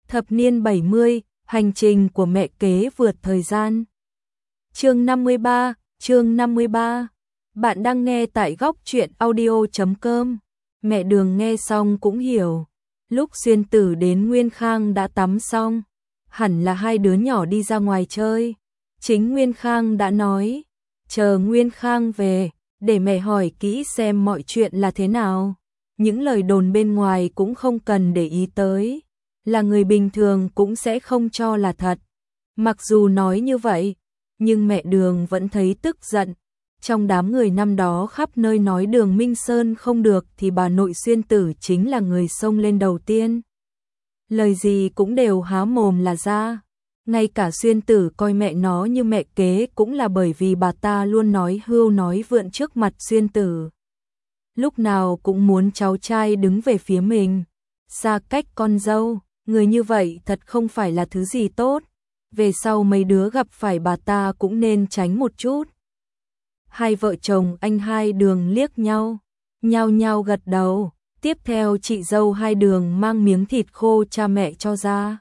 Thập niên 70, hành trình của mẹ kế vượt thời gian. Chương 53. Bạn đang nghe tại góc truyện audio.com. Mẹ Đường nghe xong cũng hiểu. Lúc Xuyên Tử đến Nguyên Khang đã tắm xong, hẳn là hai đứa nhỏ đi ra ngoài chơi. Chính Nguyên Khang đã nói, chờ Nguyên Khang về, để mẹ hỏi kỹ xem mọi chuyện là thế nào. Những lời đồn bên ngoài cũng không cần để ý tới, là người bình thường cũng sẽ không cho là thật. Mặc dù nói như vậy, nhưng mẹ Đường vẫn thấy tức giận. Trong đám người năm đó khắp nơi nói Đường Minh Sơn không được thì bà nội Xuyên Tử chính là người xông lên đầu tiên. Lời gì cũng đều há mồm là ra. Ngay cả Xuyên Tử coi mẹ nó như mẹ kế cũng là bởi vì bà ta luôn nói hưu nói vượn trước mặt Xuyên Tử. Lúc nào cũng muốn cháu trai đứng về phía mình, xa cách con dâu, người như vậy thật không phải là thứ gì tốt. Về sau mấy đứa gặp phải bà ta cũng nên tránh một chút. Hai vợ chồng anh Hai Đường liếc nhau, nhao nhao gật đầu. Tiếp theo chị dâu Hai Đường mang miếng thịt khô cha mẹ cho ra.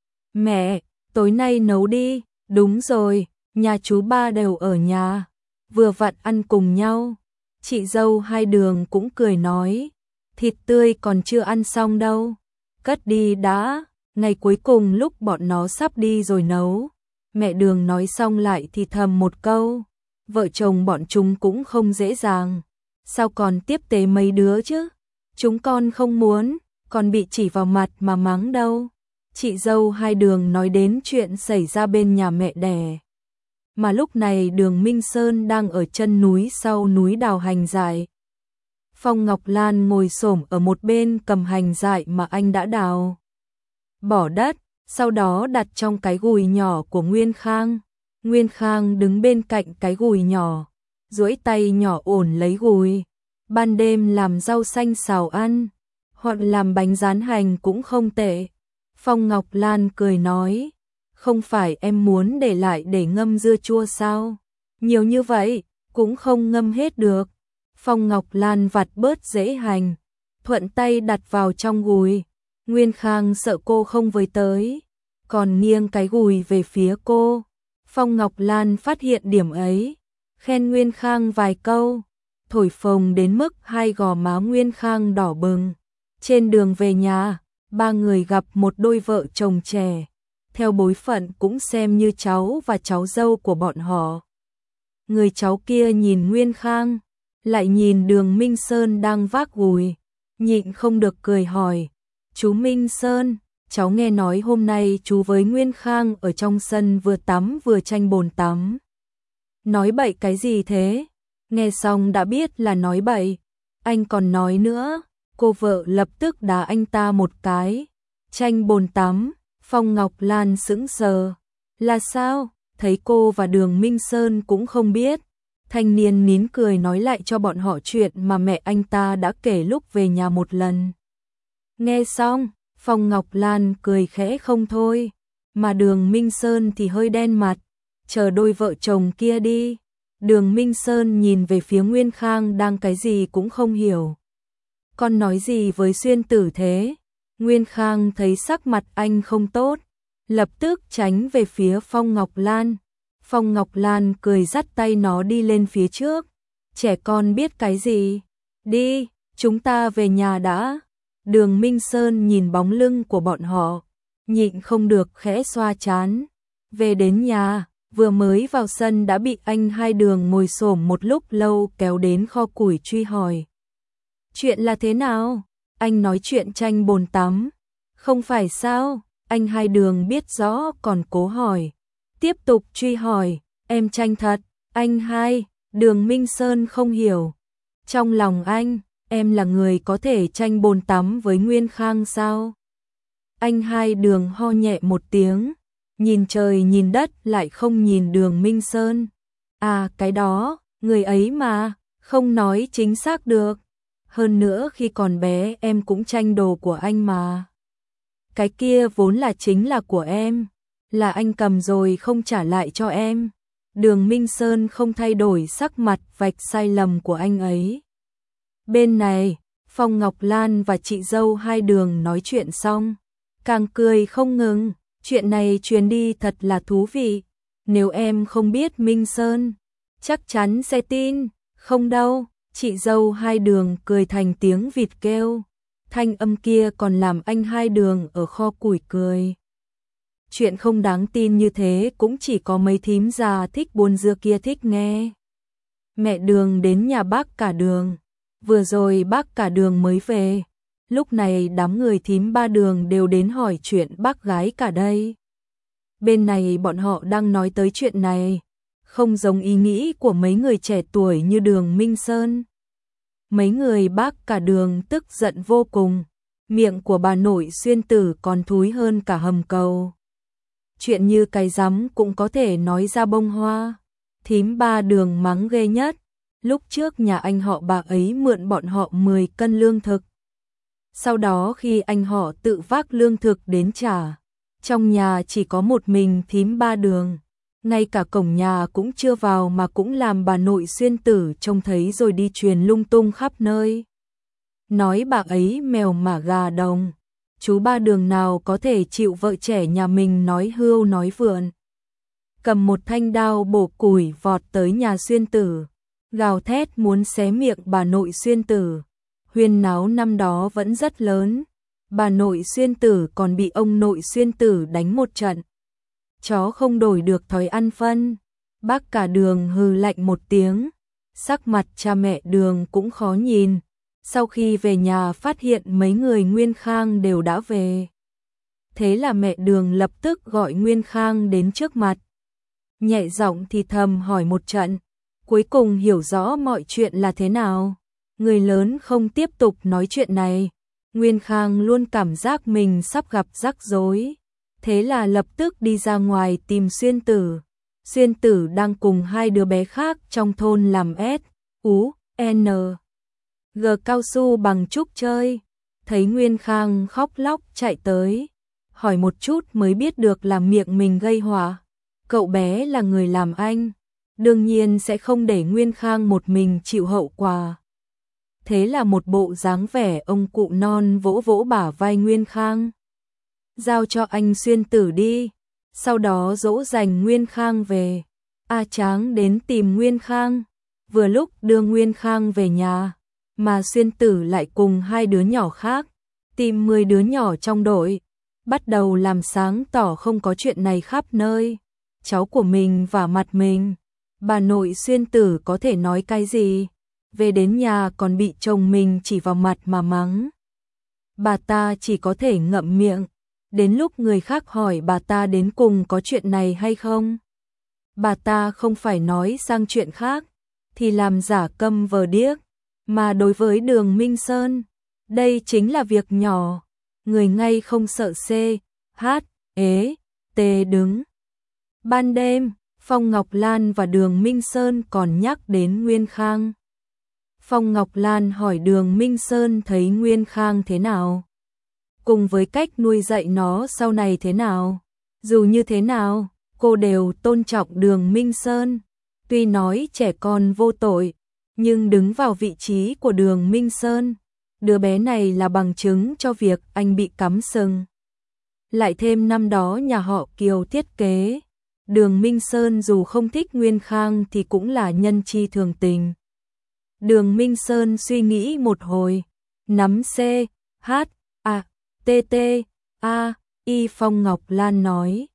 Mẹ, tối nay nấu đi. Đúng rồi, nhà chú ba đều ở nhà, vừa vặn ăn cùng nhau. Chị dâu Hai Đường cũng cười nói, thịt tươi còn chưa ăn xong đâu, cất đi đã, ngày cuối cùng lúc bọn nó sắp đi rồi nấu. Mẹ Đường nói xong lại thì thầm một câu, vợ chồng bọn chúng cũng không dễ dàng, sao còn tiếp tế mấy đứa chứ, chúng con không muốn, còn bị chỉ vào mặt mà mắng đâu. Chị dâu Hai Đường nói đến chuyện xảy ra bên nhà mẹ đẻ. Mà lúc này Đường Minh Sơn đang ở chân núi sau núi đào hành dại. Phong Ngọc Lan ngồi xổm ở một bên cầm hành dại mà anh đã đào. Bỏ đất, sau đó đặt trong cái gùi nhỏ của Nguyên Khang. Nguyên Khang đứng bên cạnh cái gùi nhỏ, duỗi tay nhỏ ổn lấy gùi. Ban đêm làm rau xanh xào ăn, hoặc làm bánh rán hành cũng không tệ. Phong Ngọc Lan cười nói, không phải em muốn để lại để ngâm dưa chua sao? Nhiều như vậy, cũng không ngâm hết được. Phong Ngọc Lan vặt bớt rễ hành, thuận tay đặt vào trong gùi. Nguyên Khang sợ cô không với tới, còn nghiêng cái gùi về phía cô. Phong Ngọc Lan phát hiện điểm ấy, khen Nguyên Khang vài câu, thổi phồng đến mức hai gò má Nguyên Khang đỏ bừng. Trên đường về nhà, ba người gặp một đôi vợ chồng trẻ, theo bối phận cũng xem như cháu và cháu dâu của bọn họ. Người cháu kia nhìn Nguyên Khang, lại nhìn Đường Minh Sơn đang vác gùi, nhịn không được cười hỏi, chú Minh Sơn, cháu nghe nói hôm nay chú với Nguyên Khang ở trong sân vừa tắm vừa tranh bồn tắm. Nói bậy cái gì thế? Nghe xong đã biết là nói bậy. Anh còn nói nữa. Cô vợ lập tức đá anh ta một cái. Tranh bồn tắm. Phong Ngọc Lan sững sờ. Là sao? Thấy cô và Đường Minh Sơn cũng không biết. Thanh niên nín cười nói lại cho bọn họ chuyện mà mẹ anh ta đã kể lúc về nhà một lần. Nghe xong, Phong Ngọc Lan cười khẽ không thôi. Mà Đường Minh Sơn thì hơi đen mặt. Chờ đôi vợ chồng kia đi. Đường Minh Sơn nhìn về phía Nguyên Khang đang cái gì cũng không hiểu. Con nói gì với Xuyên Tử thế? Nguyên Khang thấy sắc mặt anh không tốt, lập tức tránh về phía Phong Ngọc Lan. Phong Ngọc Lan cười dắt tay nó đi lên phía trước. Trẻ con biết cái gì? Đi, chúng ta về nhà đã. Đường Minh Sơn nhìn bóng lưng của bọn họ, nhịn không được khẽ xoa trán. Về đến nhà, vừa mới vào sân đã bị anh Hai Đường ngồi xổm một lúc lâu kéo đến kho củi truy hỏi. Chuyện là thế nào? Anh nói chuyện tranh bồn tắm. Không phải sao? Anh Hai Đường biết rõ còn cố hỏi. Tiếp tục truy hỏi, em tranh thật. Anh Hai, Đường Minh Sơn không hiểu. Trong lòng anh, em là người có thể tranh bồn tắm với Nguyên Khang sao? Anh Hai Đường ho nhẹ một tiếng, nhìn trời nhìn đất lại không nhìn Đường Minh Sơn. À cái đó, người ấy mà, không nói chính xác được. Hơn nữa khi còn bé em cũng tranh đồ của anh mà. Cái kia vốn là chính là của em, là anh cầm rồi không trả lại cho em. Đường Minh Sơn không thay đổi sắc mặt vạch sai lầm của anh ấy. Bên này, Phong Ngọc Lan và chị dâu Hai Đường nói chuyện xong, càng cười không ngừng. Chuyện này truyền đi thật là thú vị. Nếu em không biết Minh Sơn, chắc chắn sẽ tin. Không đâu, chị dâu Hai Đường cười thành tiếng vịt kêu. Thanh âm kia còn làm anh Hai Đường ở kho củi cười. Chuyện không đáng tin như thế cũng chỉ có mấy thím già thích buôn dưa kia thích nghe. Mẹ Đường đến nhà bác Cả Đường. Vừa rồi bác Cả Đường mới về. Lúc này đám người thím Ba Đường đều đến hỏi chuyện bác gái cả đây. Bên này bọn họ đang nói tới chuyện này, không giống ý nghĩ của mấy người trẻ tuổi như Đường Minh Sơn. Mấy người bác Cả Đường tức giận vô cùng, miệng của bà nội Xuyên Tử còn thúi hơn cả hầm cầu. Chuyện như cái rắm cũng có thể nói ra bông hoa. Thím Ba Đường mắng ghê nhất, lúc trước nhà anh họ bà ấy mượn bọn họ 10 cân lương thực. Sau đó khi anh họ tự vác lương thực đến trả, trong nhà chỉ có một mình thím Ba Đường, ngay cả cổng nhà cũng chưa vào mà cũng làm bà nội Xuyên Tử trông thấy rồi đi truyền lung tung khắp nơi. Nói bà ấy mèo mả gà đồng, chú Ba Đường nào có thể chịu vợ trẻ nhà mình nói hưu nói vượn. Cầm một thanh đao bổ củi vọt tới nhà Xuyên Tử, gào thét muốn xé miệng bà nội Xuyên Tử. Huyên náo năm đó vẫn rất lớn, bà nội Xuyên Tử còn bị ông nội Xuyên Tử đánh một trận. Chó không đổi được thói ăn phân. Bác Cả Đường hừ lạnh một tiếng, sắc mặt cha mẹ Đường cũng khó nhìn. Sau khi về nhà phát hiện mấy người Nguyên Khang đều đã về. Thế là mẹ Đường lập tức gọi Nguyên Khang đến trước mặt. Nhẹ giọng thì thầm hỏi một trận, cuối cùng hiểu rõ mọi chuyện là thế nào. Người lớn không tiếp tục nói chuyện này. Nguyên Khang luôn cảm giác mình sắp gặp rắc rối. Thế là lập tức đi ra ngoài tìm Xuyên Tử. Xuyên Tử đang cùng hai đứa bé khác trong thôn làm S.U.N. G cao su bằng trúc chơi. Thấy Nguyên Khang khóc lóc chạy tới, hỏi một chút mới biết được là miệng mình gây họa. Cậu bé là người làm anh, đương nhiên sẽ không để Nguyên Khang một mình chịu hậu quả. Thế là một bộ dáng vẻ ông cụ non vỗ vỗ bả vai Nguyên Khang. Giao cho anh Xuyên Tử đi, sau đó dỗ dành Nguyên Khang về. A Tráng đến tìm Nguyên Khang, vừa lúc đưa Nguyên Khang về nhà, mà Xuyên Tử lại cùng hai đứa nhỏ khác, tìm 10 đứa nhỏ trong đội, bắt đầu làm sáng tỏ không có chuyện này khắp nơi. Cháu của mình vả mặt mình, bà nội Xuyên Tử có thể nói cái gì? Về đến nhà còn bị chồng mình chỉ vào mặt mà mắng. Bà ta chỉ có thể ngậm miệng, đến lúc người khác hỏi bà ta đến cùng có chuyện này hay không. Bà ta không phải nói sang chuyện khác, thì làm giả câm vờ điếc, mà đối với Đường Minh Sơn, đây chính là việc nhỏ, người ngay không sợ C, H, ế, T đứng. Ban đêm, Phong Ngọc Lan và Đường Minh Sơn còn nhắc đến Nguyên Khang. Phong Ngọc Lan hỏi Đường Minh Sơn thấy Nguyên Khang thế nào, cùng với cách nuôi dạy nó sau này thế nào. Dù như thế nào, cô đều tôn trọng Đường Minh Sơn. Tuy nói trẻ con vô tội, nhưng đứng vào vị trí của Đường Minh Sơn, đứa bé này là bằng chứng cho việc anh bị cắm sừng. Lại thêm năm đó nhà họ Kiều thiết kế, Đường Minh Sơn dù không thích Nguyên Khang thì cũng là nhân chi thường tình. Đường Minh Sơn suy nghĩ một hồi, nắm C, H, A, T, T, A, Y. Phong Ngọc Lan nói,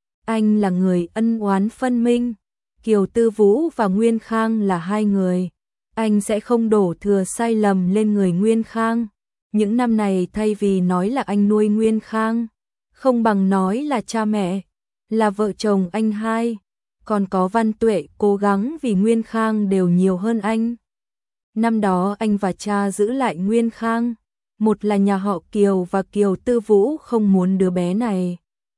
anh là người ân oán phân minh, Kiều Tư Vũ và Nguyên Khang là hai người, anh sẽ không đổ thừa sai lầm lên người Nguyên Khang. Những năm này thay vì nói là anh nuôi Nguyên Khang, không bằng nói là cha mẹ, là vợ chồng anh hai, còn có Văn Tuệ cố gắng vì Nguyên Khang đều nhiều hơn anh. Năm đó anh và cha giữ lại Nguyên Khang, một là nhà họ Kiều và Kiều Tư Vũ không muốn đứa bé này,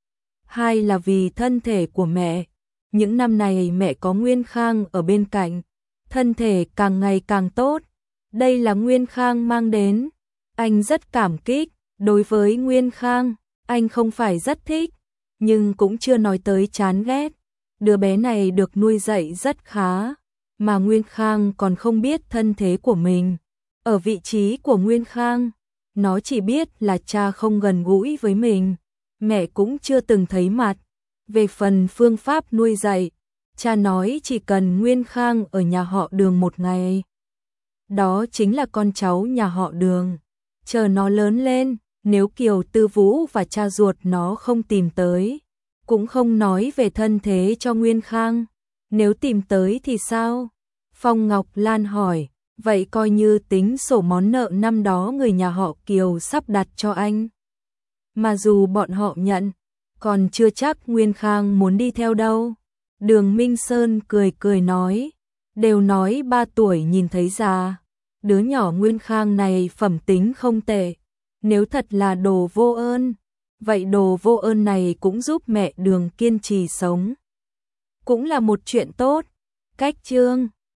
hai là vì thân thể của mẹ. Những năm này mẹ có Nguyên Khang ở bên cạnh, thân thể càng ngày càng tốt. Đây là Nguyên Khang mang đến, anh rất cảm kích. Đối với Nguyên Khang, anh không phải rất thích, nhưng cũng chưa nói tới chán ghét. Đứa bé này được nuôi dạy rất khá, mà Nguyên Khang còn không biết thân thế của mình. Ở vị trí của Nguyên Khang, nó chỉ biết là cha không gần gũi với mình, mẹ cũng chưa từng thấy mặt. Về phần phương pháp nuôi dạy, cha nói chỉ cần Nguyên Khang ở nhà họ Đường một ngày. Đó chính là con cháu nhà họ Đường. Chờ nó lớn lên, nếu Kiều Tư Vũ và cha ruột nó không tìm tới, cũng không nói về thân thế cho Nguyên Khang. Nếu tìm tới thì sao? Phong Ngọc Lan hỏi, vậy coi như tính sổ món nợ năm đó người nhà họ Kiều sắp đặt cho anh. Mà dù bọn họ nhận, còn chưa chắc Nguyên Khang muốn đi theo đâu. Đường Minh Sơn cười cười nói, đều nói 3 tuổi nhìn thấy già. Đứa nhỏ Nguyên Khang này phẩm tính không tệ. Nếu thật là đồ vô ơn, vậy đồ vô ơn này cũng giúp mẹ Đường kiên trì sống. Cũng là một chuyện tốt. Cách chương